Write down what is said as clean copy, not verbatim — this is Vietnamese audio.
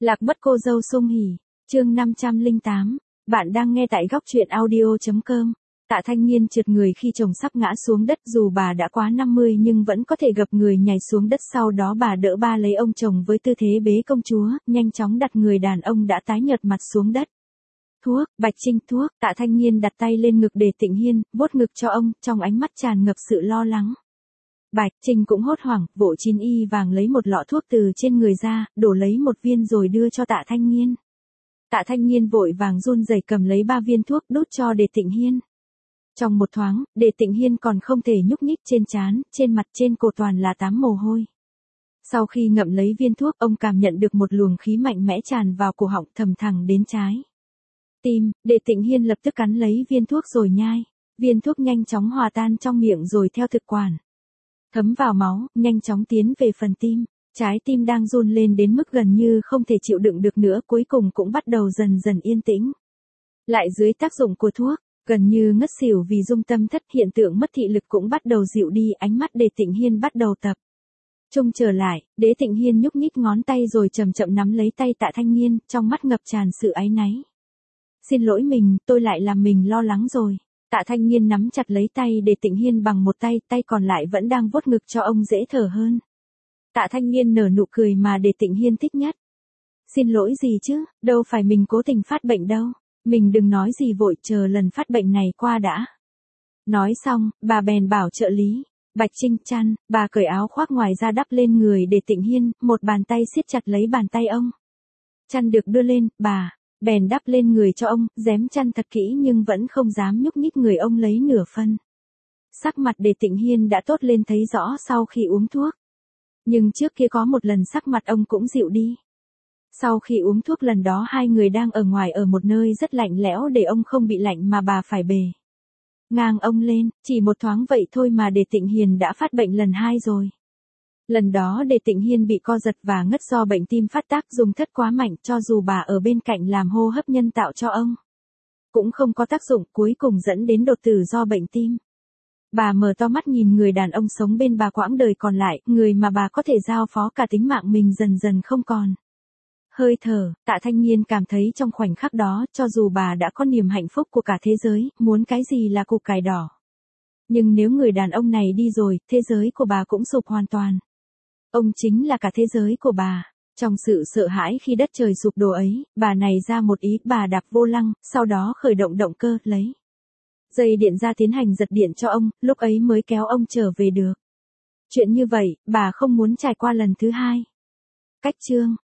Lạc mất cô dâu Sung Hỉ, chương 508, bạn đang nghe tại góc truyện audio.com. Tạ Thanh Nghiên trượt người khi chồng sắp ngã xuống đất, dù bà đã quá 50 nhưng vẫn có thể gập người nhảy xuống đất, sau đó bà đỡ ba lấy ông chồng với tư thế bế công chúa, nhanh chóng đặt người đàn ông đã tái nhợt mặt xuống đất. Thuốc, Bạch Trinh thuốc, Tạ Thanh Nghiên đặt tay lên ngực để Tịnh Hiên, vuốt ngực cho ông, trong ánh mắt tràn ngập sự lo lắng. Bạch Trinh cũng hốt hoảng, vội chín y vàng lấy một lọ thuốc từ trên người ra, đổ lấy một viên rồi đưa cho Tạ Thanh Nghiên. Tạ Thanh Nghiên vội vàng run rẩy cầm lấy 3 viên thuốc đút cho Đề Tịnh Hiên. Trong một thoáng, Đề Tịnh Hiên còn không thể nhúc nhích, trên trán, trên mặt, trên cổ toàn là tám mồ hôi. Sau khi ngậm lấy viên thuốc, ông cảm nhận được một luồng khí mạnh mẽ tràn vào cổ họng, thầm thẳng đến trái tim. Đề Tịnh Hiên lập tức cắn lấy viên thuốc rồi nhai. Viên thuốc nhanh chóng hòa tan trong miệng rồi theo thực quản thấm vào máu, nhanh chóng tiến về phần tim. Trái tim đang run lên đến mức gần như không thể chịu đựng được nữa, cuối cùng cũng bắt đầu dần dần yên tĩnh. Lại dưới tác dụng của thuốc, gần như ngất xỉu vì rung tâm thất, hiện tượng mất thị lực cũng bắt đầu dịu đi, ánh mắt Đề Tịnh Hiên bắt đầu tập trung trở lại. Đề Tịnh Hiên nhúc nhích ngón tay rồi chậm chậm nắm lấy tay Tạ Thanh Nghiên, trong mắt ngập tràn sự áy náy. Xin lỗi mình, tôi lại làm mình lo lắng rồi. Tạ Thanh Nghiên nắm chặt lấy tay Đề Tịnh Hiên bằng một tay, tay còn lại vẫn đang vuốt ngực cho ông dễ thở hơn. Tạ Thanh Nghiên nở nụ cười mà Đề Tịnh Hiên thích nhất. Xin lỗi gì chứ, đâu phải mình cố tình phát bệnh đâu. Mình đừng nói gì vội, chờ lần phát bệnh này qua đã. Nói xong, bà bèn bảo trợ lý Bạch Trinh chăn, bà cởi áo khoác ngoài ra đắp lên người Đề Tịnh Hiên, một bàn tay siết chặt lấy bàn tay ông. Chăn được đưa lên, bà bèn đắp lên người cho ông, rém chăn thật kỹ nhưng vẫn không dám nhúc nhích người ông lấy nửa phân. Sắc mặt Đề Tịnh Hiên đã tốt lên thấy rõ sau khi uống thuốc. Nhưng trước kia có một lần sắc mặt ông cũng dịu đi. Sau khi uống thuốc lần đó hai người đang ở ngoài ở một nơi rất lạnh lẽo để ông không bị lạnh mà bà phải bề ngang ông lên, chỉ một thoáng vậy thôi mà Đề Tịnh Hiên đã phát bệnh lần 2 rồi. Lần đó Đề Tịnh Hiên bị co giật và ngất do bệnh tim phát tác, dùng thất quá mạnh, cho dù bà ở bên cạnh làm hô hấp nhân tạo cho ông cũng không có tác dụng, cuối cùng dẫn đến đột tử do bệnh tim. Bà mở to mắt nhìn người đàn ông sống bên bà quãng đời còn lại, người mà bà có thể giao phó cả tính mạng mình dần dần không còn hơi thở. Tạ Thanh Nghiên cảm thấy trong khoảnh khắc đó, cho dù bà đã có niềm hạnh phúc của cả thế giới, muốn cái gì là củ cải đỏ. Nhưng nếu người đàn ông này đi rồi, thế giới của bà cũng sụp hoàn toàn. Ông chính là cả thế giới của bà. Trong sự sợ hãi khi đất trời sụp đổ ấy, bà này ra một ý, bà đạp vô lăng, sau đó khởi động động cơ, lấy dây điện ra tiến hành giật điện cho ông, lúc ấy mới kéo ông trở về được. Chuyện như vậy, bà không muốn trải qua lần thứ 2. Cách chương